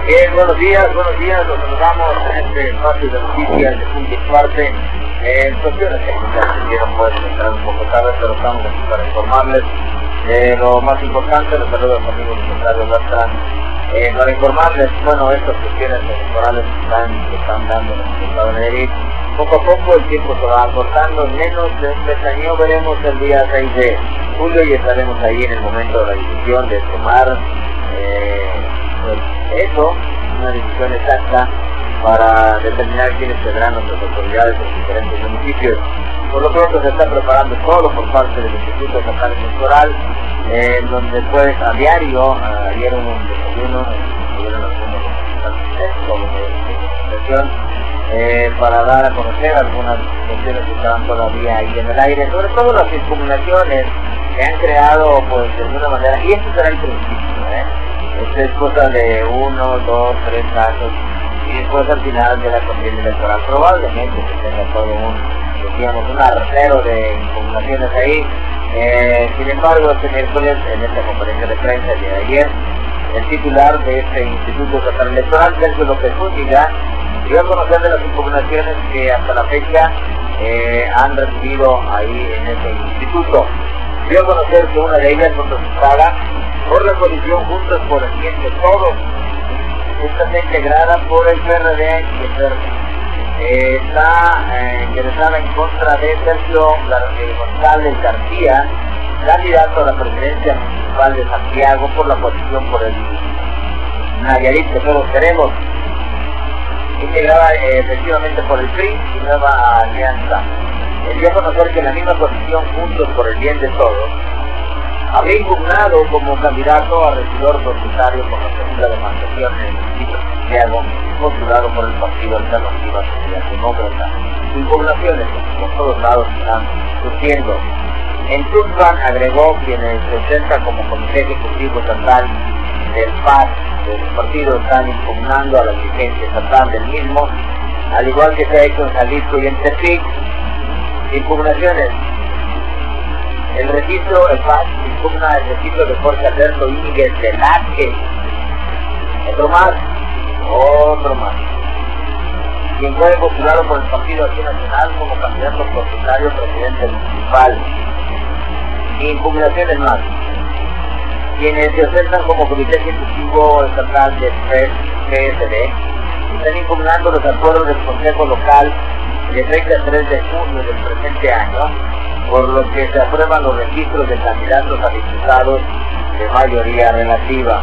Buenos días, los saludamos en este espacio de noticias de Punto y Parte. Cuestiones técnicas se dieron pues entrar un poco tarde, pero estamos aquí para informarles de lo más importante. Los saludos a los amigos secretarios Bertrand. Para informarles, estas cuestiones electorales que están dando en el estado de Nayarit. Poco a poco el tiempo se va acortando, en menos de un pestañeo veremos el día 6 de julio y estaremos ahí en el momento de la decisión de tomar una decisión exacta para determinar quiénes tendrán nuestras autoridades en los diferentes municipios. Por lo pronto se está preparando todo por parte del Instituto Estatal Electoral, donde pues a diario dieron un desayuno, tuvieron algunos representación para dar a conocer algunas cuestiones que estaban todavía ahí en el aire, sobre todo las impugnaciones que han creado pues de alguna manera, y esto será el principio, Esta es cosa de 1, 2, 3 casos y después al final de la contienda electoral probablemente se tenga todo un artero de impugnaciones ahí. Sin embargo, este miércoles en esta conferencia de prensa el día de ayer, el titular de este Instituto Estatal Electoral, Sergio López Zúñiga, dio a conocer de las impugnaciones que hasta la fecha han recibido ahí en este instituto. Dio a conocer que una de ellas fue presentada por la coalición Juntos por el Bien de Todos. Esta está integrada por el PRD y el PRD. Está interesada en contra de Sergio González García, candidato a la presidencia municipal de Santiago por la coalición por el Nayarit que todos queremos, integrada efectivamente por el PRI y Nueva Alianza. Dio a conocer que la misma coalición Juntos por el Bien de Todos habría impugnado como candidato a regidor propietario por la segunda demarcación en el municipio de Santiago, postulado por el Partido Alternativa Social Demócrata. Impugnaciones por todos lados están surgiendo. En Tuxpan, agregó, quienes se presentan como Comité Ejecutivo Estatal del PAC, del partido, están impugnando a la dirigencia estatal del mismo, al igual que se ha hecho en Jalisco y en Tepic. Impugnaciones. El PAC impugna el registro de Jorge Alberto Íñiguez Velázquez. Otro más. Quien fue postulado por el Partido Acción Nacional como candidato propietario presidente municipal. Impugnaciones más. Quienes se ostentan como Comité Ejecutivo Estatal del PSD están impugnando los acuerdos del Consejo Local de 33 de junio del presente año, por lo que se aprueban los registros de candidatos a diputados de mayoría relativa.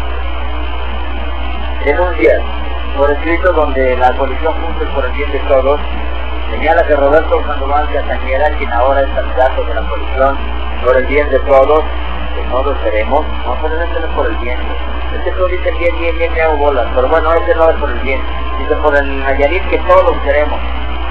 Denuncias por escrito donde la coalición Juntos por el Bien de Todos señala que Roberto Sandoval Castañeda, quien ahora es candidato de la coalición por el Bien de Todos, que todos queremos, no solamente por el bien, este todo dice bien, me hago bolas, pero bueno, ese no es por el bien, dice por el Nayarit que todos queremos.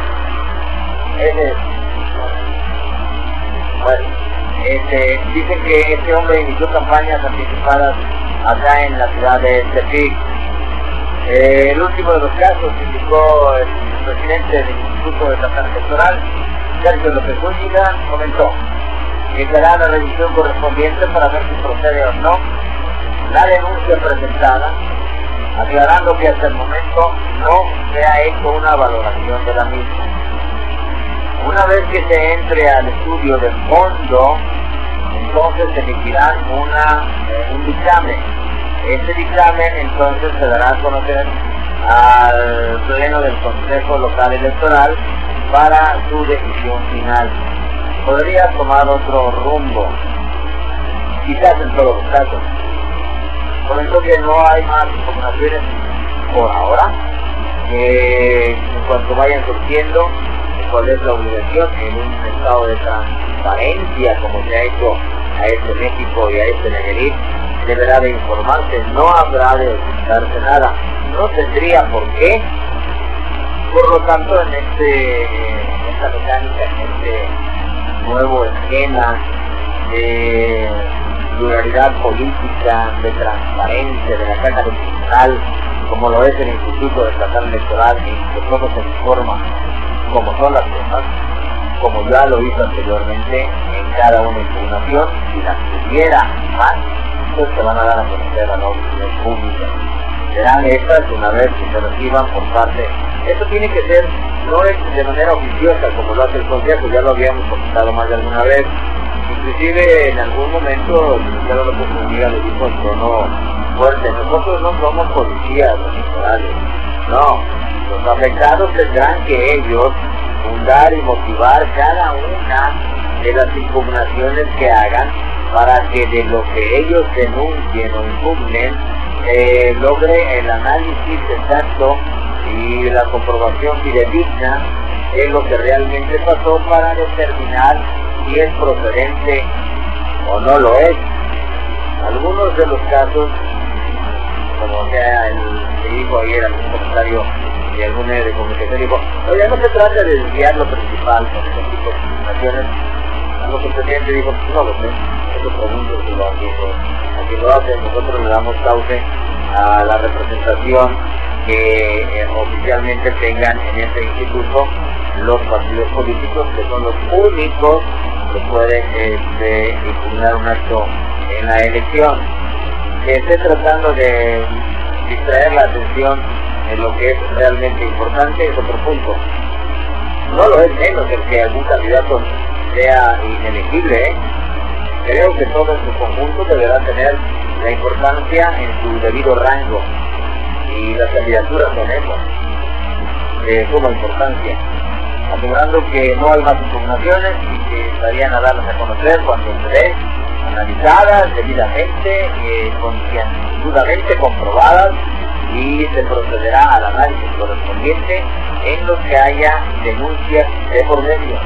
Dicen que este hombre inició campañas anticipadas acá en la ciudad de Tepic. El último de los casos, indicó el presidente del Instituto Estatal Electoral, Sergio López Zúñiga, comentó que se hará la revisión correspondiente para ver si procede o no la denuncia presentada, aclarando que hasta el momento no se ha hecho una valoración de la misma. Una vez que se entre al estudio del fondo, entonces se emitirá un dictamen. Este dictamen entonces se dará a conocer al Pleno del Consejo Local Electoral para su decisión final. Podría tomar otro rumbo, quizás en todos los casos. Comentó que no hay más impugnaciones por ahora, que en cuanto vayan surgiendo, cuál es la obligación en un estado de transparencia como se ha hecho a este México y a este Nayarit, deberá de informarse, no habrá de ocultarse nada, no tendría por qué. Por lo tanto, en esta mecánica, en este nuevo esquema de pluralidad política, de transparencia de la Cámara Electoral, como lo es el Instituto Estatal Electoral, en que todo se informa como son las cosas, como ya lo hizo anteriormente en cada una impugnación, si las tuviera más, pues se van a dar a conocer a la opinión pública. serán estas una vez que se reciban por parte. Esto tiene que ser, no es de manera oficiosa como lo hace el Consejo, ya lo habíamos comentado más de alguna vez. Inclusive en algún momento el Ministerio de la Comunidad lo dijo en tono fuerte: nosotros no somos policías electorales, no, los afectados tendrán que ellos fundar y motivar cada una de las impugnaciones que hagan para que de lo que ellos denuncien o impugnen logre el análisis exacto y la comprobación fidedigna de lo que realmente pasó para determinar si es procedente o no lo es. Algunos de los casos, como sea se dijo ayer algún comentario de algún medio de comunicación, dijo: oye, no se trata de desviar lo principal con este tipo de informaciones. A lo que el presidente dijo: no lo sé, eso pregunto si lo dijo. Aquí lo hace, nosotros le damos cauce a la representación que oficialmente tengan en este instituto los partidos políticos, que son los únicos que pueden impugnar un acto en la elección. Que esté tratando de distraer la atención en lo que es realmente importante es otro punto. No lo es menos el que algún candidato sea inelegible, Creo que todo en su conjunto deberá tener la importancia en su debido rango, y las candidaturas son esas, de suma importancia, asegurando que no hay más impugnaciones y que estarían a darlas a conocer cuando esté analizadas debidamente, concienzudamente comprobadas, y se procederá al análisis correspondiente en los que haya denuncias de por medio,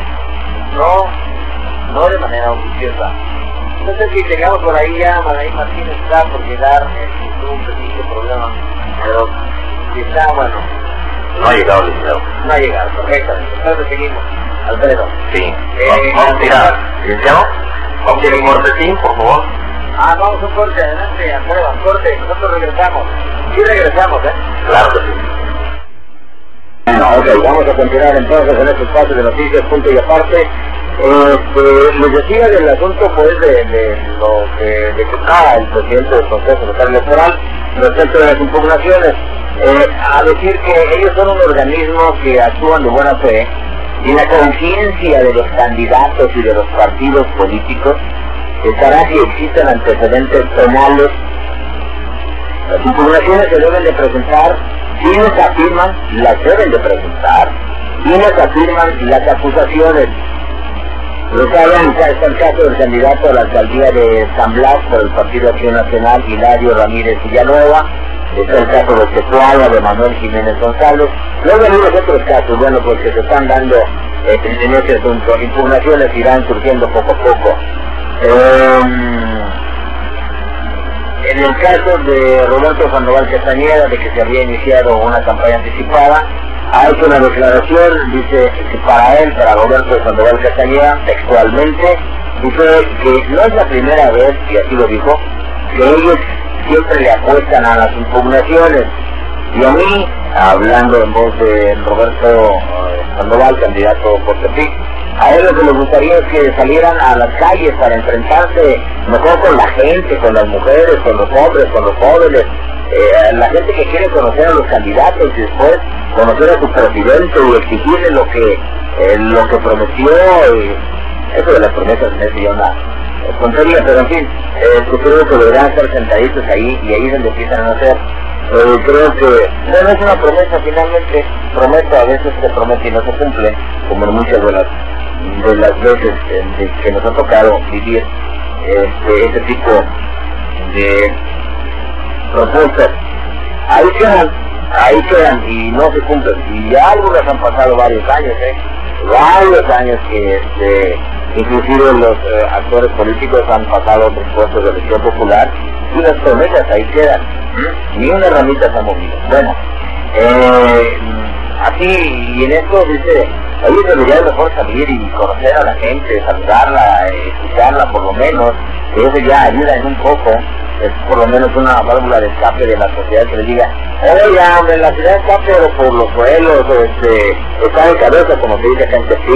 no de manera oficiosa. No sé si tengamos por ahí ya, Madaí Martínez está por llegar, tuvo un pequeño problema, pero si está, bueno. No ha llegado, licenciado. No ha llegado, correctamente. Entonces seguimos. Alfredo. Sí. Vamos a tirar, licenciado. Vamos a ir un cortetín, por favor. Vamos a un corte, adelante, Alfredo, corte, nosotros regresamos. Sí regresamos, Claro que sí. Bueno, ok, vamos a continuar entonces en este espacio de noticias, punto y aparte. Les decía del asunto pues de lo que está el presidente del Consejo Local Electoral respecto de las impugnaciones, a decir que ellos son un organismo que actúan de buena fe y la conciencia de los candidatos y de los partidos políticos estará si existen antecedentes penales. Las impugnaciones se deben de presentar, quienes afirman las deben de presentar, quienes afirman las acusaciones. Lo saben, está el caso del candidato a la alcaldía de San Blas por el Partido Acción Nacional, Hilario Ramírez Villanueva. Está el caso de Tetuala, de Manuel Jiménez González. Luego hay los otros casos, bueno, pues que se están dando en ese asunto. Impugnaciones irán surgiendo poco a poco. En el caso de Roberto Sandoval Castañeda, de que se había iniciado una campaña anticipada, ha hecho una declaración, dice que para Roberto Sandoval Castañeda, textualmente, dice que no es la primera vez, y así lo dijo, que ellos siempre le apuestan a las impugnaciones. Y a mí, hablando en voz de Roberto Sandoval, candidato por Tepic, a él lo que les gustaría es que salieran a las calles para enfrentarse mejor con la gente, con las mujeres, con los hombres, con los jóvenes, la gente que quiere conocer a los candidatos y después conocer a su presidente y exigirle lo que prometió. Y eso de las promesas me dio una tontería, pero en fin, creo que deberán estar sentaditos ahí y ahí es donde empiezan a hacer. Creo que no es una promesa, finalmente promesa, a veces se promete y no se cumple, como en muchas de las veces que nos ha tocado vivir este tipo de propuestas. Ahí quedan y no se cumplen, y ya algunas han pasado varios años que inclusive los actores políticos han pasado otros puestos de elección popular y las promesas ahí quedan, ni una ramita se ha movido. Bueno, así, y en esto dice, ahí debería mejor salir y conocer a la gente, saludarla, escucharla por lo menos, que eso ya ayuda en un poco, es por lo menos una válvula de escape de la sociedad que le diga, oiga, hombre, la ciudad está pero por los suelos, está de cabeza, como se dice acá en Tepic,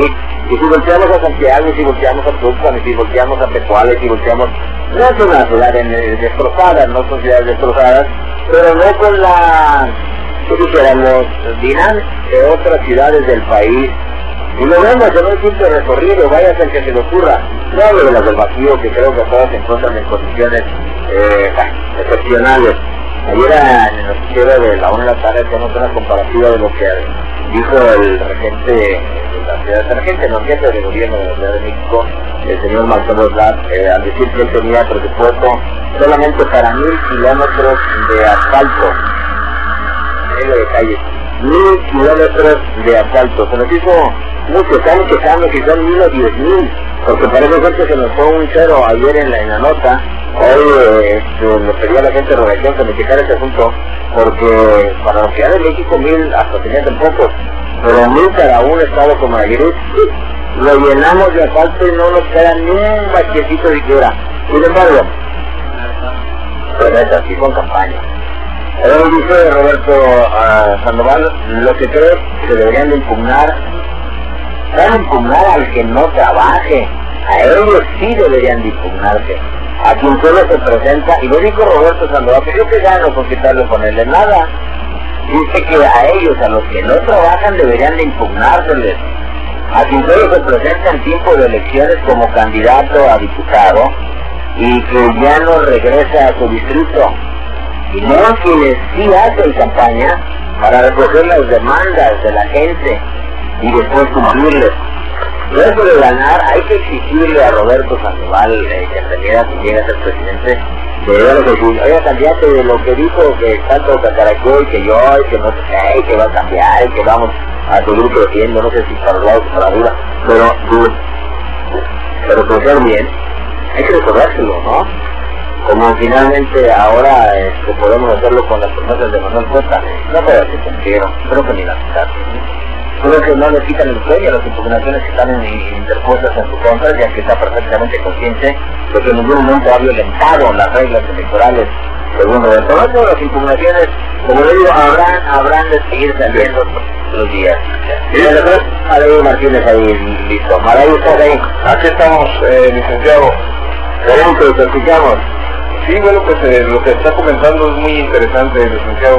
Y si volteamos a Santiago, y si volteamos a Tuxpan, y si volteamos a Pecuales, y si volteamos... No son las ciudades destrozadas, no son ciudades destrozadas, pero no con la... ¿qué dijéramos? Dinámica de otras ciudades del país. Y lo vemos en un simple recorrido, vaya a ser que se le ocurra. No hablo de las del vacío, que creo que todas se encuentran en condiciones excepcionales. Ayer en el noticiero de la 1 de la tarde tenemos una comparativa de lo que dijo el regente de la ciudad, el regente, no, jefe de gobierno de la Ciudad de México, el señor Marcelo Ebrard, al decir que él tenía presupuesto solamente para 1000 kilómetros de asfalto, de calles, 1000 kilómetros de asfalto. Se nos hizo mucho, estamos quejando si son 1000 o 10,000, porque parece ser que se nos fue un cero ayer en la nota. Hoy le pedí a la gente de Redacción que me checara este asunto, porque para la Ciudad de México 1000 hasta tenía tan pocos, pero 1000 para un estado como Nayarit, lo llenamos de asfalto y no nos queda ni un bachencito siquiera. Sin embargo, pero es así con campaña. Ahora dice Roberto Sandoval, lo que creo que deberían de impugnar, van a impugnar al que no trabaje, a ellos sí deberían de impugnarse. A quien solo se presenta, y lo dijo Roberto Sandoval, pero yo que gano con quitarle ponerle nada. Dice que a ellos, a los que no trabajan, deberían de impugnárseles. A quien solo se presenta en tiempo de elecciones como candidato a diputado, y que ya no regresa a su distrito. Y no a quienes sí hacen campaña para recoger las demandas de la gente y después cumplirles. Eso de ganar, hay que exigirle a Roberto Sandoval, que en realidad si llega a ser presidente, debería decir, oiga, candidato, de lo que dijo que tanto cacaraqueó y que yo, y que no sé qué, y que va a cambiar, y que vamos a seguir creciendo, no sé si para el lado o para arriba, pero pensar bien, hay que recordárselo, ¿no? Como finalmente ahora podemos hacerlo con las promesas de Manuel Cuesta, no puede ser sincero, creo que ni la mitad. Creo que no le quitan el sueño a las impugnaciones que están interpuestas en su contra, ya que está perfectamente consciente de que en ningún momento ha violentado las reglas electorales. Segundo, de todas las impugnaciones, como le digo, habrán de seguir saliendo los días. Sí, Maray Martínez ahí, listo. Maray, ¿estás ahí? Aquí estamos, licenciado. Adelante, te escuchamos. Sí, bueno, pues lo que está comentando es muy interesante, licenciado.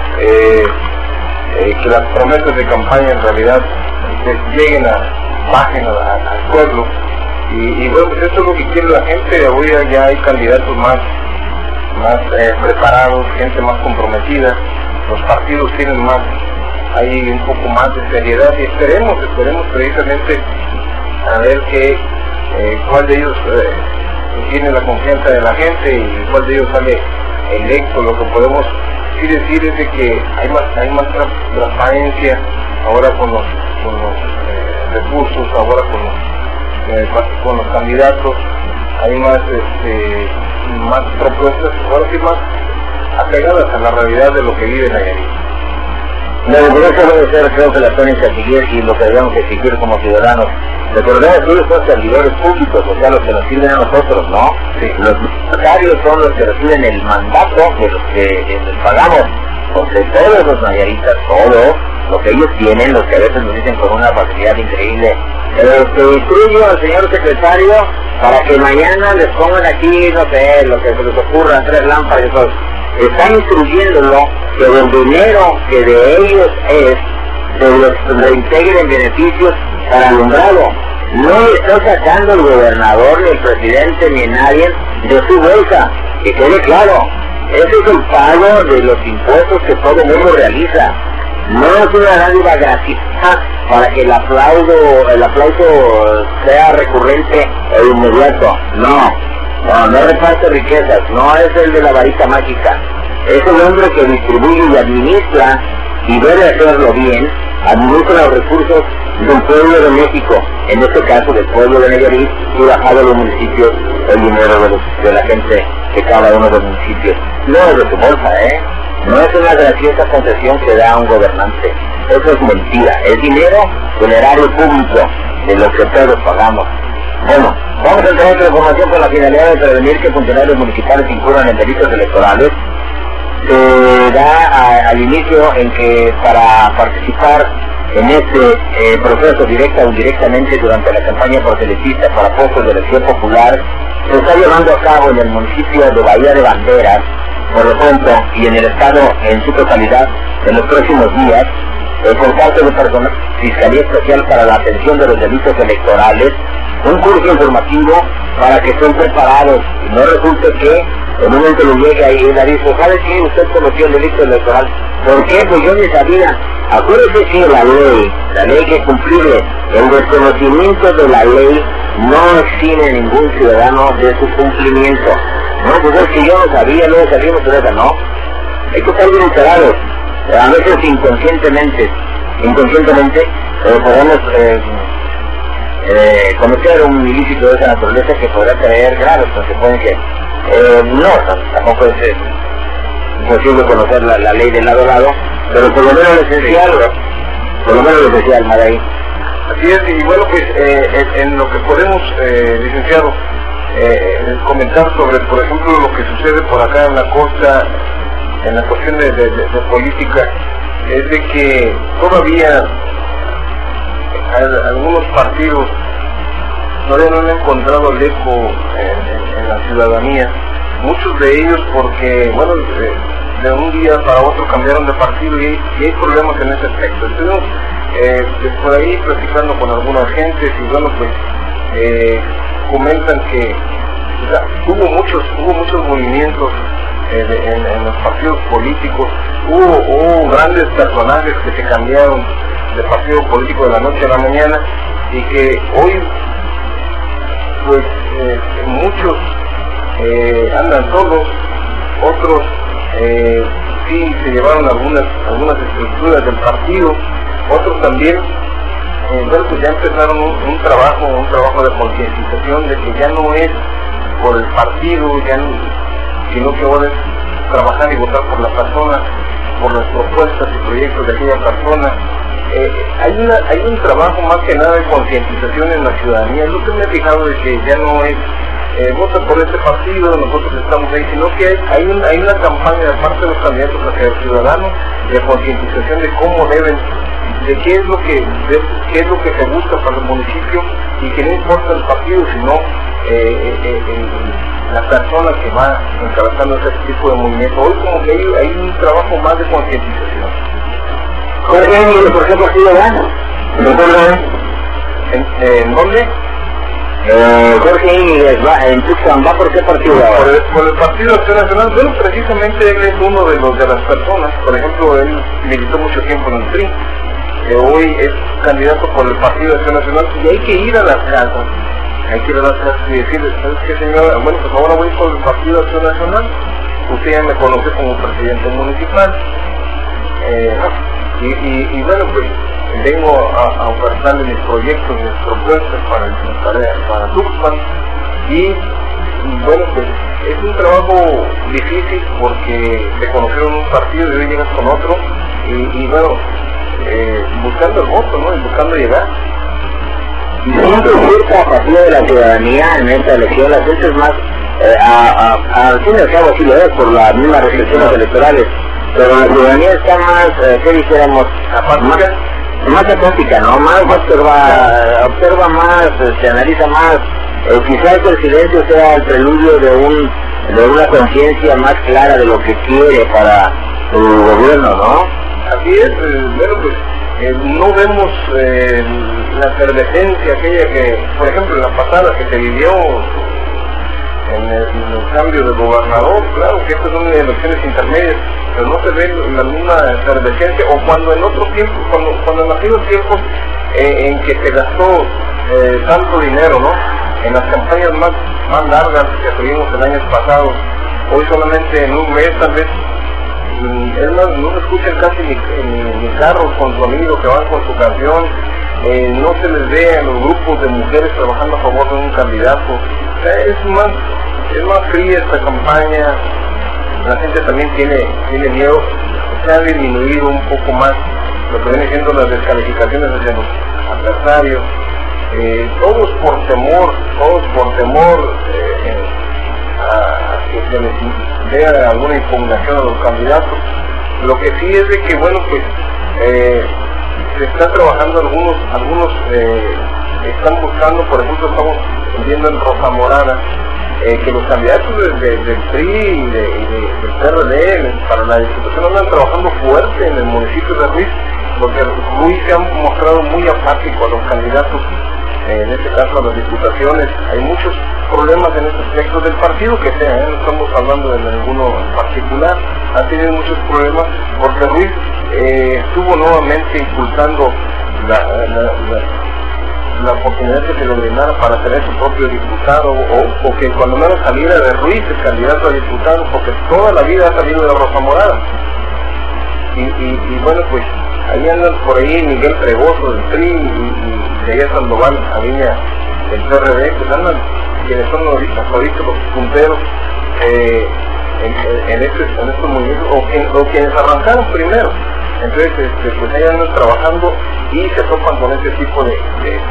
Que las promesas de campaña en realidad lleguen bajen al pueblo. Y bueno, pues eso es lo que quiere la gente. Hoy ya hay candidatos más preparados, gente más comprometida. Los partidos tienen hay un poco más de seriedad y esperemos precisamente a ver cuál de ellos tiene la confianza de la gente y cuál de ellos sale electo. Lo que podemos sí decir es de que hay más transparencia ahora con los recursos, ahora con los candidatos, hay más propuestas, ahora sí más apegadas a la realidad de lo que vive Nayarit. No, por eso debe ser, creo que la tónica a seguir y lo que debemos exigir como ciudadanos. Recordemos que ellos son servidores públicos, o sea, los que nos sirven a nosotros, ¿no? Sí. Los mandatarios son los que reciben el mandato de los que les pagamos. Porque todos los nayaritas, todo lo que ellos tienen, los que a veces nos dicen con una facilidad increíble, instruyo al señor secretario para que mañana les pongan aquí, no sé, lo que se les ocurra, 3 lámparas y todo. Están instruyéndolo que el dinero que de ellos se los reintegren beneficios para alumbrado. No está sacando el gobernador, ni el presidente, ni nadie de su bolsa, que quede claro. Ese es el pago de los impuestos que todo el mundo realiza. No es una dádiva gratuita para que el aplauso sea recurrente e inmediato. No reparte riquezas, no es el de la varita mágica. Es el hombre que distribuye y administra, y debe hacerlo bien, administra los recursos del pueblo de México, en este caso del pueblo de Nayarit, y bajado de los municipios el dinero de la gente de cada uno de los municipios. No es de su bolsa, no es una graciosa concesión que da a un gobernante. Eso es mentira, es dinero del erario público, de lo que todos pagamos. Bueno, vamos a entrar en otra información con la finalidad de prevenir que funcionarios municipales incurran en delitos electorales. Se da al inicio en que para participar en este proceso directa o indirectamente durante la campaña proselitista para puestos de elección popular se está llevando a cabo en el municipio de Bahía de Banderas, por lo pronto, y en el estado en su totalidad en los próximos días, por parte del personal Fiscalía Especial para la Atención de los Delitos Electorales, un curso informativo para que estén preparados y no resulte que en un momento le llegue ahí y le dice, ¿sabe qué? Usted cometió el delito electoral. ¿Por qué? Pues yo ni sabía. Acuérdese que la ley hay que cumplirle. El desconocimiento de la ley no exime a ningún ciudadano de su cumplimiento. No, pues es que yo no sabía, luego salimos de esa, no. Hay que estar bien enterados. A veces inconscientemente podemos cometer un ilícito de esa naturaleza que podrá traer graves consecuencias. No, tampoco es imposible conocer la ley de lado a lado, pero por lo menos lo esencial, Maray. Así es, y bueno, pues en lo que podemos, licenciado, comentar sobre, por ejemplo, lo que sucede por acá en la costa, en la cuestión de política, es de que todavía algunos partidos todavía no han encontrado el eco en la ciudadanía, muchos de ellos porque, bueno, de un día para otro cambiaron de partido y hay problemas en ese aspecto. Estuvimos por ahí platicando con algunas gentes y bueno, pues comentan que hubo muchos movimientos en los partidos políticos, hubo grandes personajes que se cambiaron de partido político de la noche a la mañana y que hoy pues muchos andan solos, otros sí se llevaron algunas estructuras del partido, otros también bueno, pues ya empezaron un trabajo de concientización de que ya no es por el partido, sino que ahora es trabajar y votar por la persona, por las propuestas y proyectos de aquella persona. Hay un trabajo más que nada de concientización en la ciudadanía. Lo que me he fijado de que ya no es vota por este partido, nosotros estamos ahí, sino que hay una campaña de parte de los candidatos hacia el ciudadano de concientización de cómo deben, de qué es lo que se busca para el municipio y que no importa el partido, sino la persona que va encabezando ese tipo de movimiento. Hoy como que hay un trabajo más de concientización. Jorge, ¿por qué partido gana? ¿En dónde? Jorge Íñiguez en Tuxpan, ¿va por qué partido ahora? Por el Partido Acción Nacional. Bueno, precisamente él es uno de las personas, por ejemplo, él militó mucho tiempo en el PRI, hoy es candidato por el Partido Acción Nacional y hay que ir a las casas. Y decirle, ¿sabes qué, señora? Bueno, pues ahora voy por el Partido Acción Nacional, usted ya me conoce como presidente municipal, y bueno, pues vengo a ofertarle mis proyectos, mis propuestas para Tuxpan, y bueno, pues es un trabajo difícil porque te conocieron un partido y hoy llegas con otro, y bueno, buscando el voto, ¿no? Y buscando llegar. Siempre cierta apatía de la ciudadanía en esta elección, las veces más, al fin y al cabo así lo es por las mismas restricciones electorales, pero la ciudadanía está más, ¿qué dijéramos? Más apática, ¿no? Más observa más, se analiza más, quizás el silencio sea el preludio de una conciencia más clara de lo que quiere para su gobierno, ¿no? Así es, bueno, pues no vemos la efervescencia aquella que, por ejemplo, en la pasada que se vivió en el cambio de gobernador. Claro que estas son elecciones intermedias, pero no se ve la misma efervescencia, o cuando en otros tiempos, cuando en aquellos tiempos en que se gastó tanto dinero, ¿no? En las campañas más largas que tuvimos el año pasado, hoy solamente en un mes tal vez. Es más, no se escuchan casi ni carros con su amigo que van con su canción, no se les ve a los grupos de mujeres trabajando a favor de un candidato. Es más fría esta campaña, la gente también tiene miedo, se ha disminuido un poco más lo que viene siendo las descalificaciones hacia los adversarios, todos por temor a que se les vea alguna impugnación a los candidatos. Lo que sí es de que, bueno, pues se está trabajando algunos están buscando, por ejemplo, estamos viendo en Rosa Morada, que los candidatos del PRI y del PRD para la Diputación andan trabajando fuerte en el municipio de Ruiz, porque Ruiz se ha mostrado muy apático a los candidatos, en este caso a las diputaciones. Hay muchos problemas en este aspecto del partido que sea, no estamos hablando de ninguno en particular, ha tenido muchos problemas porque Ruiz estuvo nuevamente impulsando la oportunidad que se le brindara para tener su propio diputado, o que cuando menos saliera de Ruiz el candidato a diputado, porque toda la vida ha salido de Rosa Morada. Y bueno, pues ahí andan por ahí Miguel Fregoso del PRI y de allá Sandoval Aviña del PRD, pues andan quienes son ahorita los punteros en estos municipios, o quienes arrancaron primero. Entonces, pues ahí andan trabajando y se topan con este tipo de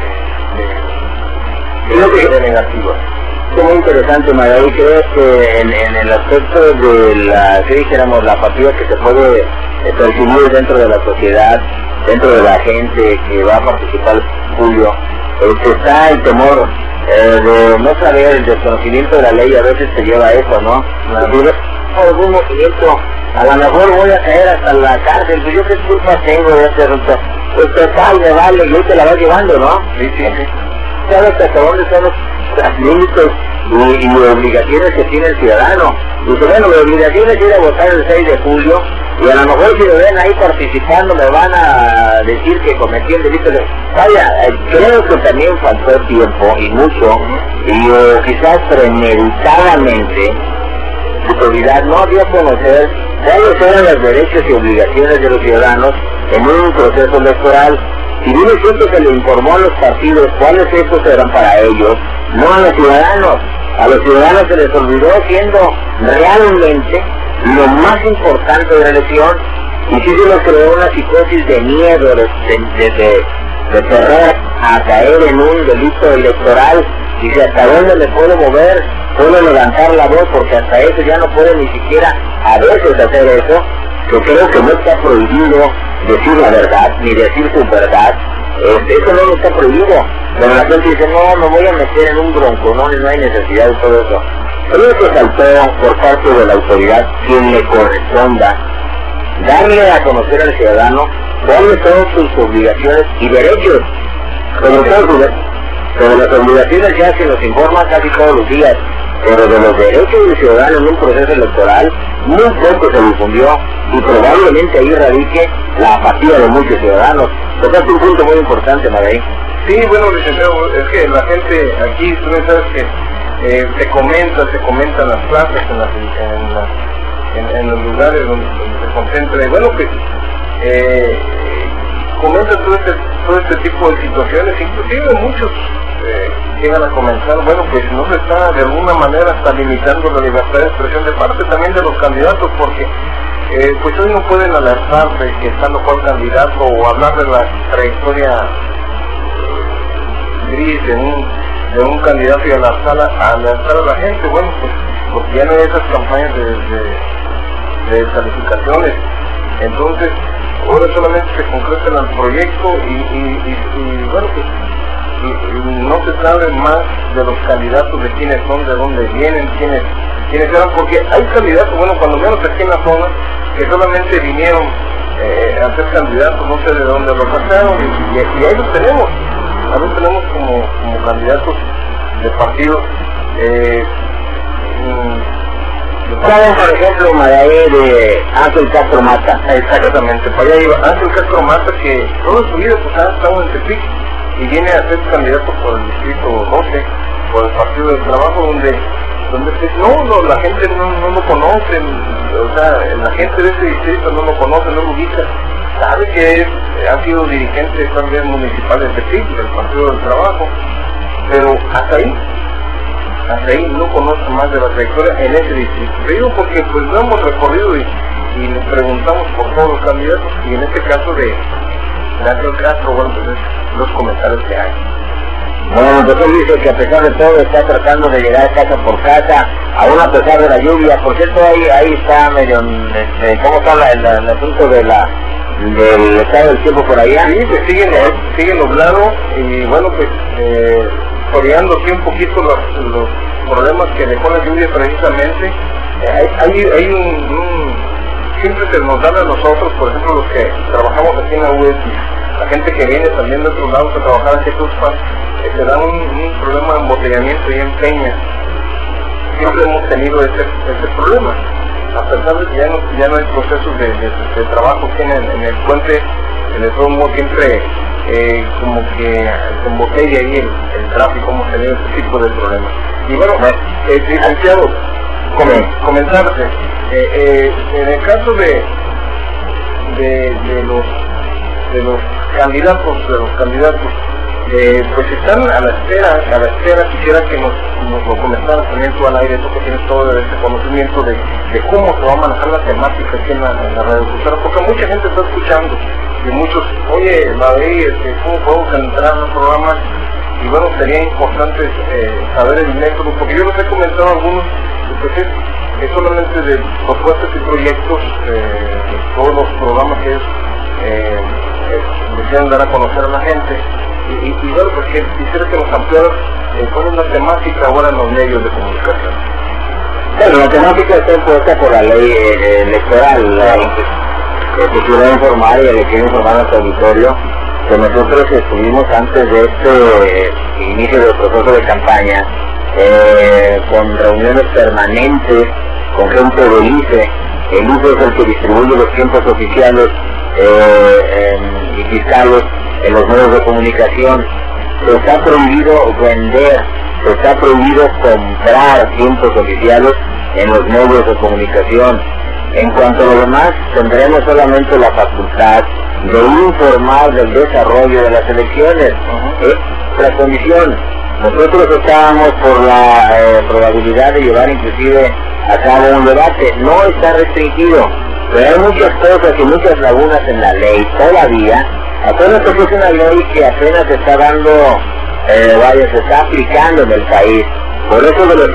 negativas. Es muy interesante, Magali. Creo que en el aspecto de la apatía que se puede percibir dentro de la sociedad, dentro de la gente que va a participar en julio, está el temor de no saber, el desconocimiento de la ley a veces te lleva a eso, ¿no? Algún movimiento, a lo mejor voy a caer hasta la cárcel, pues yo qué culpa tengo de este asunto. Pues total, me vale, y hoy te la vas llevando, ¿no? Sí. ¿Sabes hasta dónde son los límites y obligaciones que tiene el ciudadano? Dice, bueno, mi obligación es ir a votar el 6 de julio, y a lo mejor si me ven ahí participando me van a decir que cometí el delito de... Vaya, creo que también faltó tiempo, y mucho, y quizás premeditadamente, la autoridad no dio a conocer cuáles eran los derechos y obligaciones de los ciudadanos en un proceso electoral. Y bien es cierto que le informó a los partidos cuáles estos eran para ellos, no a los ciudadanos. A los ciudadanos se les olvidó, siendo realmente lo más importante de la elección, y sí se les creó una psicosis de miedo, de terror a caer en un delito electoral. Dice, ¿hasta dónde me puedo mover? Puedo levantar la voz, porque hasta eso ya no puedo ni siquiera a veces hacer eso, que creo que no está prohibido decir la verdad, ni decir su verdad. Eso no está prohibido, pero la gente dice, no, me voy a meter en un bronco, no hay necesidad de todo eso. Creo que faltó por parte de la autoridad quien le corresponda darle a conocer al ciudadano cuáles son sus obligaciones y derechos. Sobre las obligaciones ya se nos informa casi todos los días, pero de los derechos del ciudadano en un proceso electoral muy poco se difundió, y probablemente ahí radique la apatía de muchos ciudadanos. Tocaste un punto muy importante, Magali. Sí, bueno, licenciado, es que la gente aquí, tú sabes que se comentan las plazas, en los lugares donde se concentra, y bueno, pues comentan todo este tipo de situaciones, inclusive muchos llegan a comenzar, bueno, pues no se está de alguna manera hasta limitando la libertad de expresión de parte también de los candidatos, porque pues hoy no pueden alertar de que está lo cual candidato o hablar de la trayectoria gris de un candidato y alertar a la gente, bueno, pues porque ya no hay esas campañas de descalificaciones. Entonces ahora solamente se concreta el proyecto y bueno, pues no se sabe más de los candidatos, de quiénes son, de dónde vienen, quiénes eran, porque hay candidatos, bueno, cuando menos aquí en la zona, que solamente vinieron a ser candidatos, no sé de dónde los sacaron, y ahí los tenemos como candidatos de partidos. ¿Saben, por ejemplo, Magali, de Ángel Castro Mata? Exactamente, para allá iba Ángel Castro Mata, que toda su vida pues ha estado en Tepic y viene a ser candidato por el distrito 12, por el Partido del Trabajo, donde pues, la gente no lo conoce, o sea, la gente de ese distrito no lo conoce, no lo ubica, sabe que ha sido dirigente también municipal de Tepic, del Partido del Trabajo, pero hasta ahí no conozco más de la trayectoria en ese distrito. Te digo porque pues lo hemos recorrido y nos preguntamos por todos los candidatos, y en este caso de Ángel Castro, bueno, pues los comentarios que hay. Bueno, entonces dice que a pesar de todo está tratando de llegar casa por casa, aún a pesar de la lluvia. Por cierto, ahí está medio, ¿cómo está el asunto de del estado del tiempo por allá. Sí, pues sigue nublado y bueno, pues toreando aquí un poquito los problemas que dejó la lluvia precisamente. Hay siempre se nos dan a nosotros, por ejemplo, los que trabajamos aquí en la UES, la gente que viene también de otros lados a trabajar aquí en Tuxpan, se da un problema de embotellamiento y en Peña. Siempre hemos tenido ese problema, a pesar de que ya no hay procesos de trabajo aquí en el puente, en el Romo siempre como que se embotella ahí el tráfico, hemos tenido ese tipo de problemas. Y bueno, licenciado, comentarte, en el caso de los candidatos, pues están a la espera, quisiera que nos lo comentaras también tú al aire, tú que tienes todo ese conocimiento de cómo se va a manejar la temática aquí en la radiodifusora, porque mucha gente está escuchando, y muchos, oye, ¿cómo podemos entrar al programa? Y bueno, sería importante saber el método, porque yo les he comentado a algunos, pues es solamente de propuestas y proyectos, todos los programas que ellos desean dar a conocer a la gente, y bueno, pues quisiera que nos ampliaras cuál es la temática ahora en los medios de comunicación. Bueno, la temática está impuesta por la ley electoral, que quiero informar y le quiero informar a nuestro auditorio que nosotros estuvimos antes de este inicio del proceso de campaña con reuniones permanentes con gente del ICE. El ICE es el que distribuye los tiempos oficiales y fiscales en los medios de comunicación. Se está prohibido vender, se está prohibido comprar tiempos oficiales en los medios de comunicación. En cuanto a lo demás, tendremos solamente la facultad de informar del desarrollo de las elecciones. La condición, nosotros estábamos por la probabilidad de llevar inclusive a cabo un debate, no está restringido, pero hay muchas cosas y muchas lagunas en la ley todavía. Acuérdate que es una ley que apenas está dando, se está aplicando en el país. Por eso de los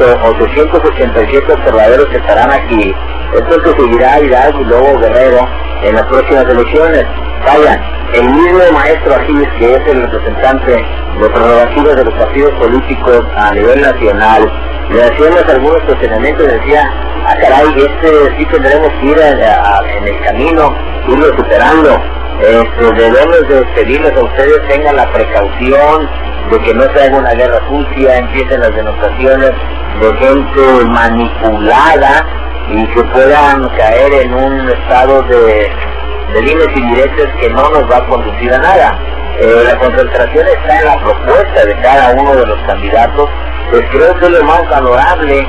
887 observadores que estarán aquí, esto que seguirá Hidalgo y luego Guerrero en las próximas elecciones. Vaya, el mismo maestro Agiles, que es el representante de prerrogativas de los partidos políticos a nivel nacional, le hacíamos algunos cuestionamientos y decía, caray, sí tendremos que ir en el camino, irlo superando. Debemos de pedirles a ustedes tengan la precaución de que no se haga una guerra sucia, empiecen las denostaciones de gente manipulada y que puedan caer en un estado de líneas y directas que no nos va a conducir a nada. La concentración está en la propuesta de cada uno de los candidatos, pues creo que es lo más valorable.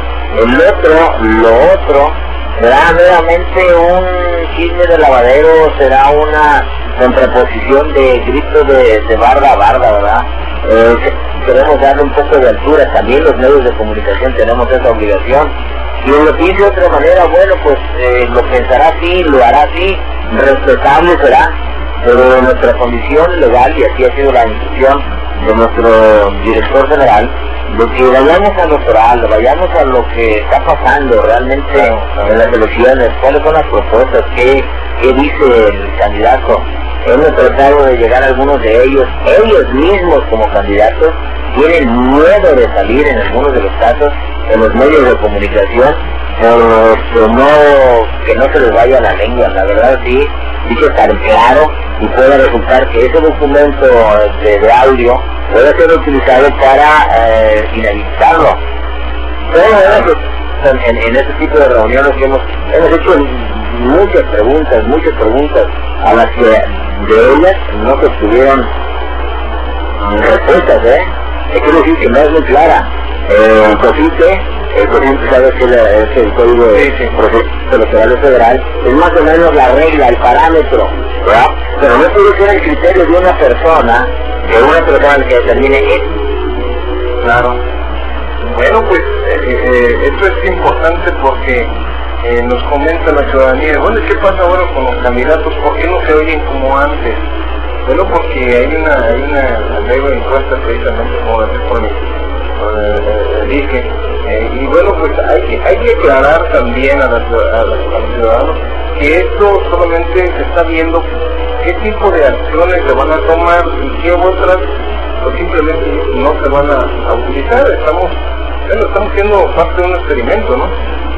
Lo otro será meramente un chisme de lavadero, será una contraposición de gritos de barda a barda, ¿verdad? Queremos darle un poco de altura, también los medios de comunicación tenemos esa obligación. Y en lo que hice de otra manera, bueno, pues lo pensará así, lo hará así, respetable será, pero nuestra condición legal, y así ha sido la instrucción de nuestro director general, de que vayamos a lo oral, vayamos a lo que está pasando realmente en las elecciones, cuáles son las propuestas, qué dice el candidato. Hemos tratado de llegar a algunos de ellos mismos como candidatos, tienen miedo de salir en algunos de los casos en los medios de comunicación, que no se les vaya la lengua, la verdad sí, dice tan claro, y puede resultar que ese documento de audio puede ser utilizado para inhabilitarlo. Pero en este tipo de reuniones hemos hecho muchas preguntas a las que de ellas no se obtuvieron respuestas, quiero decir que no es muy clara. El COFITE, sabes que es el Código de Procesos Electorales Federal, es más o menos la regla, el parámetro, ¿verdad? Pero no puede ser el criterio de una persona que determine eso. Claro. Bueno, pues esto es importante porque nos comenta la ciudadanía, bueno, ¿qué pasa ahora con los candidatos? ¿Por qué no se oyen como antes? Bueno, porque hay una nueva encuesta precisamente como dije, y bueno, pues hay que aclarar también a los ciudadanos que esto solamente se está viendo qué tipo de acciones se van a tomar y qué otras pues simplemente no se van a utilizar. Estamos siendo parte de un experimento, ¿no?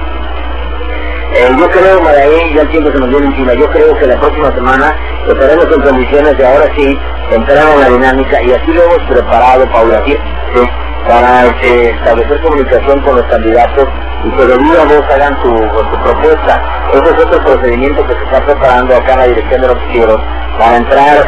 Yo creo, Maraín, ya el tiempo se nos viene encima, yo creo que la próxima semana estaremos en condiciones de ahora sí entrar en la dinámica, y así lo hemos preparado paulatinamente para establecer comunicación con los candidatos y que de viva voz hagan su propuesta. Ese es otro procedimiento que se está preparando acá en la dirección de los noticieros para entrar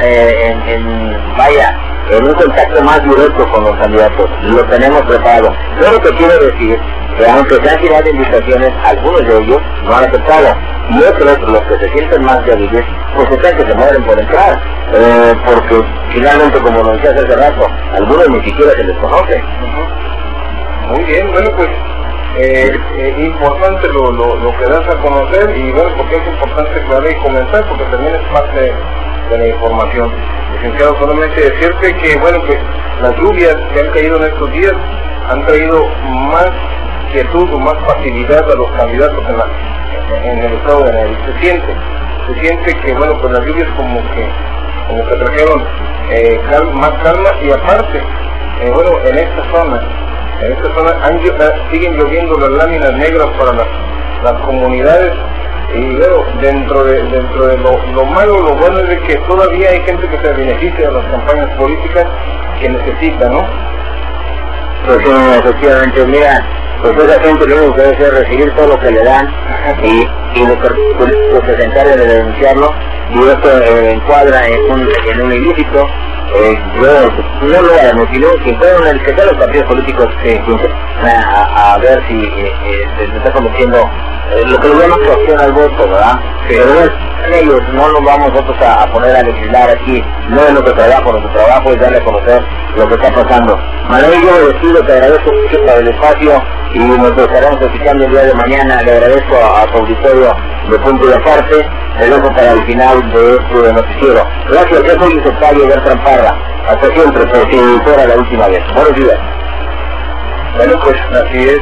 en un contacto más directo con los candidatos. Lo tenemos preparado. Yo lo que quiero decir que aunque se han tirado invitaciones, algunos de ellos no han aceptado, y otros, los que se sienten más débiles, pues están que se mueren por entrar, porque finalmente, como lo decías hace rato, algunos ni siquiera se les conoce. Muy bien, bueno, pues importante lo que das a conocer, y bueno, porque es importante aclarar y comenzar, porque también es parte de la información. Licenciado, solamente decirte que, bueno, pues las lluvias que han caído en estos días han traído más quietud o más facilidad a los candidatos en el estado de Nayarit. Se siente que, bueno, pues las lluvias como que trajeron más calma, y aparte, bueno, en esta zona siguen lloviendo las láminas negras para las comunidades, y bueno, dentro de lo malo, lo bueno es de que todavía hay gente que se beneficia de las campañas políticas que necesita, ¿no? Pues efectivamente, mira, pues esa gente lo único que debe hacer es recibir todo lo que le dan, y los políticos se encargan de denunciarlo, y esto encuadra en un ilícito. Yo no lo voy a denunciar, que sean los partidos políticos a ver si se está cometiendo lo que le llaman coacción al voto, ¿verdad? Sí. Pero ellos no nos vamos nosotros a poner a legislar aquí, no es nuestro trabajo es darle a conocer lo que está pasando. Manuel, yo me despido, te agradezco mucho por el espacio, y nos estaremos escuchando el día de mañana. Le agradezco a su auditorio de Punto y Aparte, te dejo para el final de este noticiero. Gracias, yo soy Octavio Bertrán Parra, hasta siempre, pero si fuera la última vez. Buenos días. Bueno, pues así es.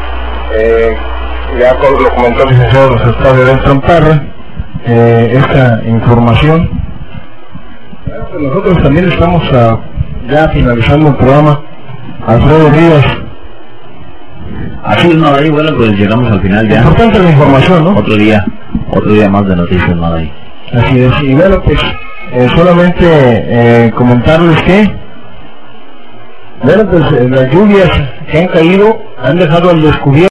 Ya lo comentó el licenciado Octavio Bertrán Parra, esta información. Bueno, pues nosotros también estamos ya finalizando el programa. Alfredo Rivas. Así es, Madaí. Bueno, pues llegamos al final ya. Importante la información, ¿no? Otro día más de noticias, Madaí. Así es, y bueno, pues solamente comentarles que, bueno, pues las lluvias que han caído han dejado al descubierto